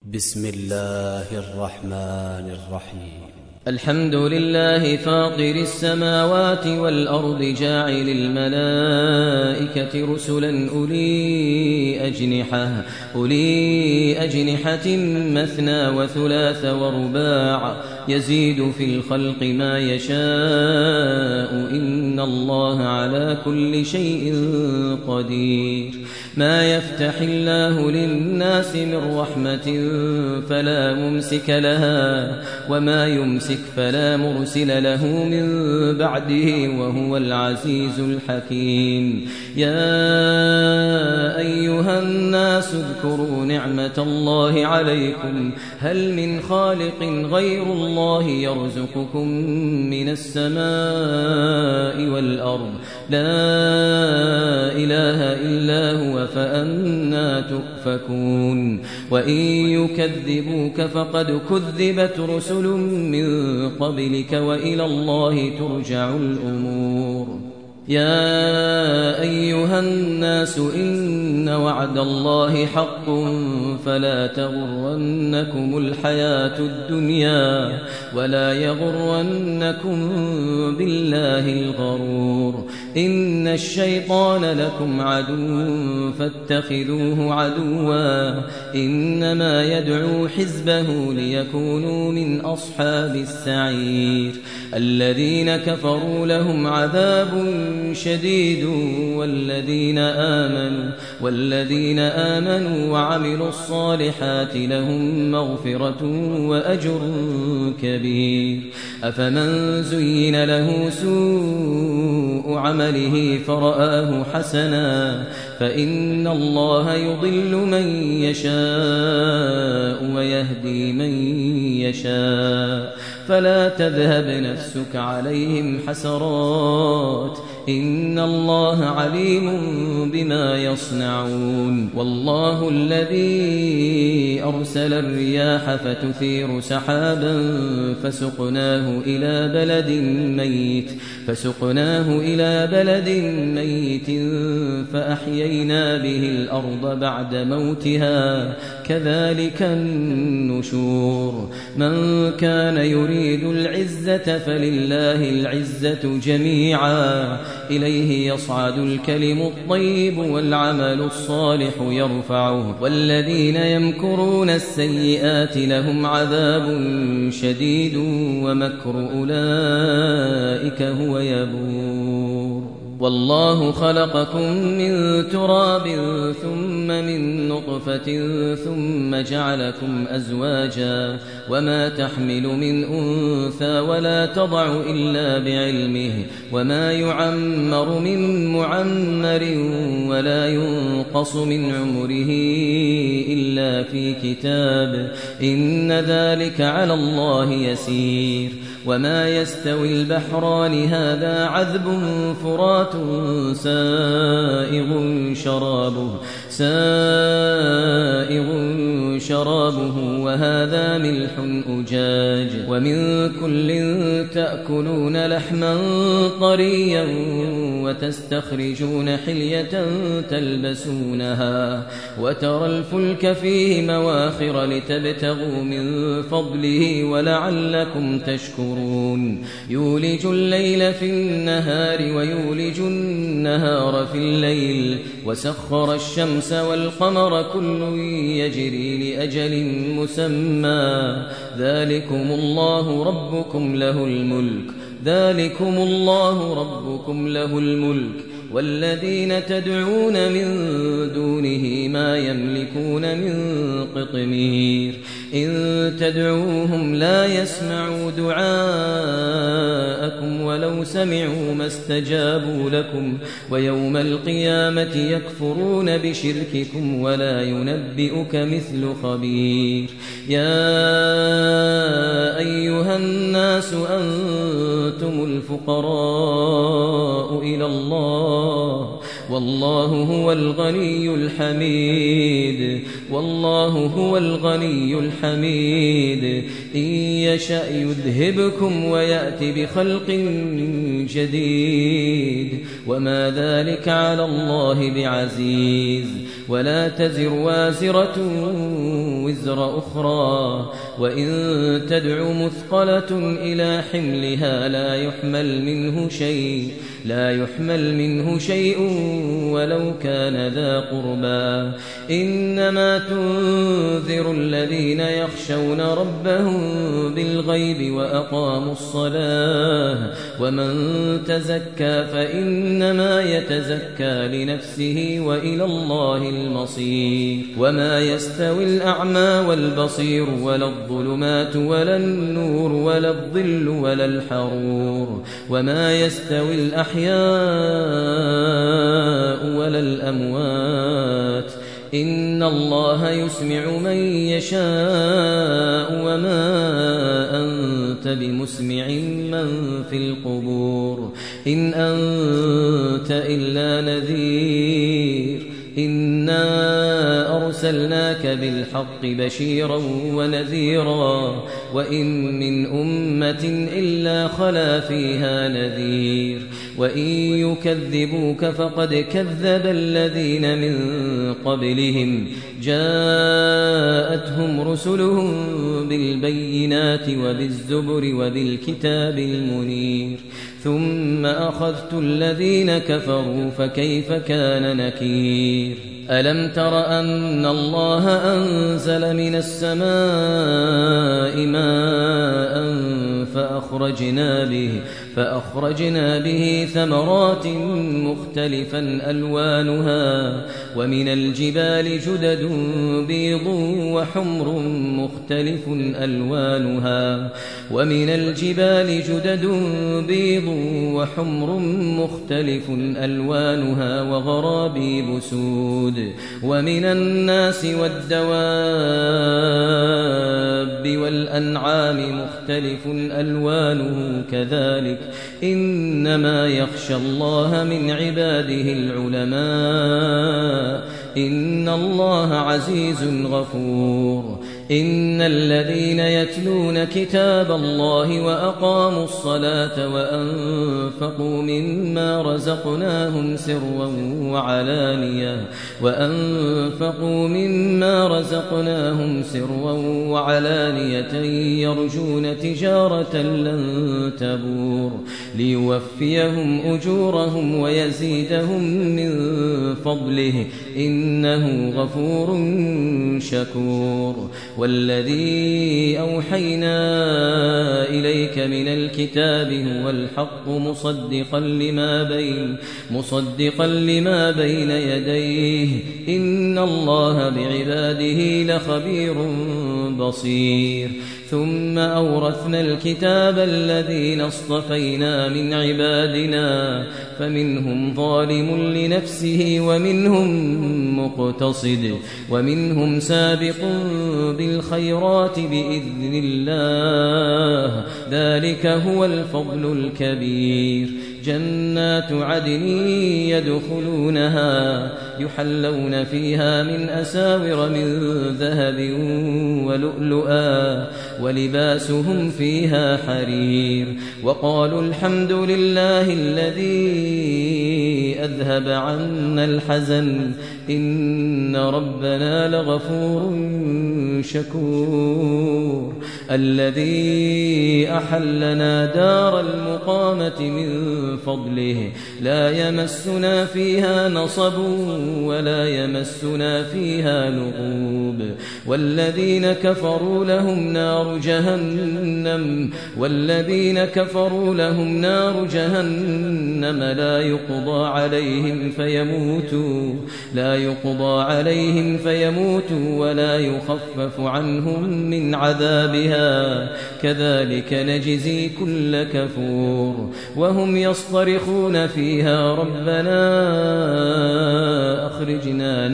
بسم الله الرحمن الرحيم. الحمد لله فاطر السماوات والأرض جاعل الملائكة رسلا أولي أجنحة مثنى وثلاث ورباع يزيد في الخلق ما يشاء إن الله على كل شيء قدير. ما يفتح الله للناس من رحمة فلا ممسك لها وما يمسك فلا مرسل له من بعده وهو العزيز الحكيم. يا أيها الناس اذكروا نعمة الله عليكم هل من خالق غير الله يرزقكم من السماء والأرض لا إله إلا هو فأنى تؤفكون. وإن يكذبوك فقد كذبت رسل من قبلك وإلى الله ترجع الأمور. يا أيها الناس إن وعد الله حق فلا تغرنكم الحياة الدنيا ولا يغرنكم بالله الغرور. إن الشيطان لكم عدو فاتخذوه عدوا إنما يدعو حزبه ليكونوا من أصحاب السعير. الذين كفروا لهم عذاب شديد والذين آمنوا وعملوا الصالحات لهم مغفرة وأجر كبير. أفمن زين له سوء عمله فرآه حسنا فإن الله يضل من يشاء ويهدي من يشاء فلا تذهب نفسك عليهم حسرات إن الله عليم بما يصنعون. والله الذي أرسل الرياح فتثير سحابا فسقناه إلى بلد ميت فأحيينا به الأرض بعد موتها كذلك النشور. من كان يريد العزة فلله العزة جميعا إليه يصعد الكلم الطيب والعمل الصالح يرفعه والذين يمكرون السيئات لهم عذاب شديد ومكر أولئك هو يبور. والله خلقكم من تراب ثم من نطفة ثم جعلكم أزواجا وما تحمل من أنثى ولا تضع إلا بعلمه وما يعمر من معمر ولا ينقص من عمره إلا في كتاب إن ذلك على الله يسير. وما يستوي البحران هذا عذب فرات سائغ شرابه وهذا ملح أجاج ومن كل تأكلون لحما طريا وتستخرجون حلية تلبسونها وترى الفلك فيه مواخر لتبتغوا من فضله ولعلكم تشكرون. يولج الليل في النهار ويولج النهار في الليل وسخر الشمس والقمر كل يجري لأجل مسمى ذلكم الله ربكم له الملك والذين تدعون من دونه ما يملكون من قطمير. إن تدعوهم لا يسمعوا دعاءكم ولو سمعوا ما استجابوا لكم ويوم القيامة يكفرون بشرككم ولا ينبئك مثل خبير. يا أيها الناس أنتم الفقراء إلى الله والله هو الغني الحميد. إن يشأ يذهبكم ويأتي بخلق شديد وما ذلك على الله بعزيز ولا تزر وازرة وزر أخرى وإن تدع مثقلة إلى حملها لا يحمل منه شيء ولو كان ذا قربى إنما تنذر الذين يخشون ربهم بالغيب وأقاموا الصلاة ومن تزكى فإنما يتزكى لنفسه وإلى الله المصير وما يستوي الأعمى والبصير ولا الظلمات ولا النور ولا الظل ولا الحرور وما يستوي الأحياء ولا الأموات إن الله يسمع من يشاء وما أنت بمسمع من في القبور إن أنت إلا نذير إنا أرسلناك بالحق بشيرا ونذيرا وإن من أمة إلا خلا فيها نذير وإن يكذبوك فقد كذب الذين من قبلهم جاءتهم رسلهم بالبينات وبالزبر وبالكتاب المنير ثم أخذت الذين كفروا فكيف كان نكير ألم تر أن الله أنزل من السماء ماء فأخرجنا به ثمرات مختلفا ألوانها ومن الجبال جدد بيض وحمر مختلف ألوانها وغرابيب سود ومن الناس والدواب والأنعام مختلف ألوانه كذلك إنما يخشى الله من عباده العلماء إن الله عزيز غفور إن الذين يتلون كتاب الله وأقاموا الصلاة وأنفقوا مما رزقناهم سرا وعلانية يرجون تجارة لن تبور ليوفيهم أجورهم ويزيدهم من فضله إنه غفور شكور والذي أوحينا إليك من الكتاب هو الحق مصدقا لما بين يديه إن الله بعباده لخبير بصير ثم أورثنا الكتاب الذين اصطفينا من عبادنا فمنهم ظالم لنفسه ومنهم مقتصد ومنهم سابق بالخيرات بإذن الله ذلك هو الفضل الكبير جنات عدن يدخلونها يحلون فيها من أساور من ذهب ولؤلؤا ولباسهم فيها حرير وقالوا الحمد لله الذي أذهب عنا الحزن إن ربنا لغفور شكور الذي أحلنا دار المقامة من فضله لا يمسنا فيها نصب ولا يمسنا فيها لغوب والذين كفروا لهم نار جهنم لا يقضى عليهم فيموتوا ولا يخفف عنهم من عذابها كذلك نجزي كل كفور وهم يصطرخون فيها ربنا أخرجنا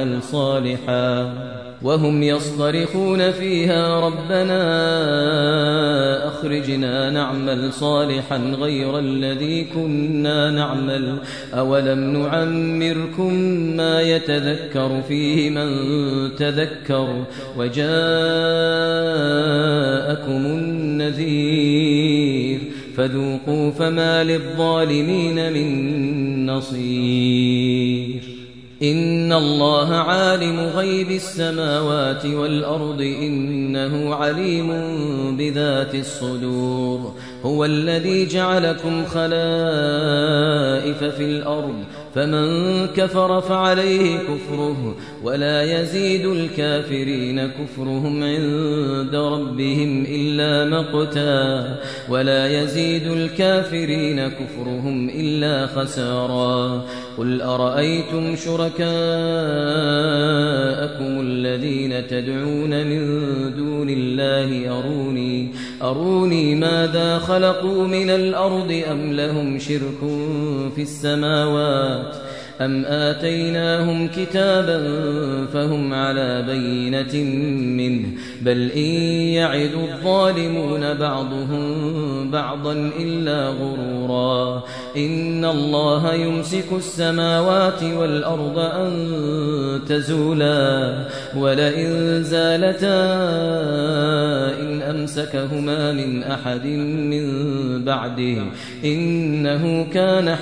نعمل صالحا غير الذي كنا نعمل أولم نعمركم ما يتذكر فيه من تذكر وجاءكم النذير فذوقوا فما للظالمين من نصير إن الله عالم غيب السماوات والأرض إنه عليم بذات الصدور هو الذي جعلكم خلائف في الأرض فمن كفر فعليه كفره ولا يزيد الكافرين كفرهم عند ربهم إلا مقتا ولا يزيد الكافرين كفرهم إلا خسارا قل أرأيتم شركاءكم الذين تدعون من دون الله أروني ماذا خلقوا من الأرض أم لهم شرك في السماوات أم آتيناهم كتابا فهم على بينة منه بل إن يعد الظالمون بعضهم بعضا إلا غرورا إن الله يمسك السماوات والأرض أن تزولا ولئن زالتا إن أمسكهما من أحد من بعده إنه كان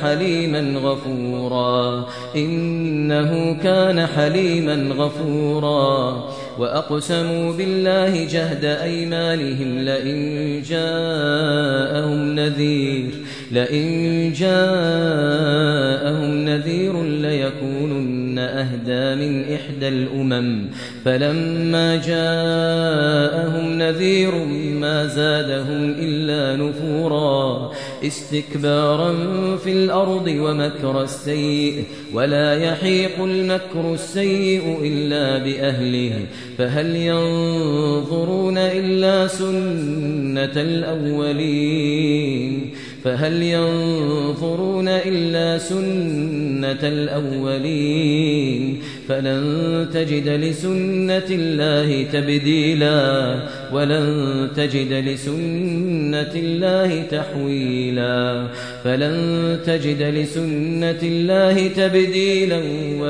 حليما غفورا وأقسموا بالله جهد أيمانهم لئن جاءهم نذير ليكونن أهدى من إحدى الأمم فلما جاءهم نذير ما زادهم إلا نفورا استكبارا في الأرض ومكر السيء ولا يحيق المكر السيء إلا بأهله فهل ينظرون إلا سنة الأولين فلن تجد لسنة الله تبديلا ولن تجد لسنة الله تحويلا فلن تجد لسنة الله تبديلا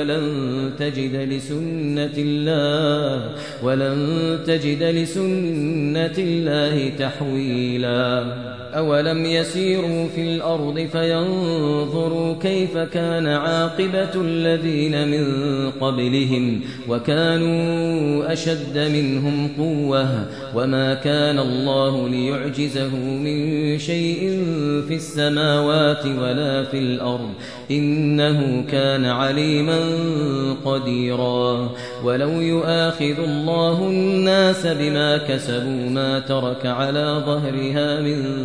ولن تجد لسنة الله تحويلا أولم يسيروا في الأرض فينظروا كيف كان عاقبة الذين من قبلهم وكانوا أشد منهم قوة وما كان الله ليعجزه من شيء في السماوات ولا في الأرض إنه كان عليما قديرا ولو يؤاخذ الله الناس بما كسبوا ما ترك على ظهرها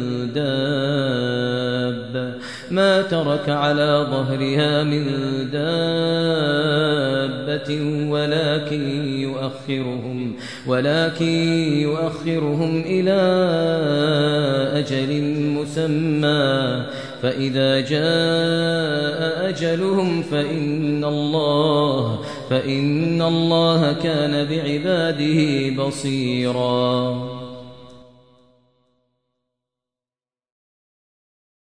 من دابة ولكن يؤخرهم إلى أجل مسمى فإذا جاء أجلهم فإن الله كان بعباده بصيرا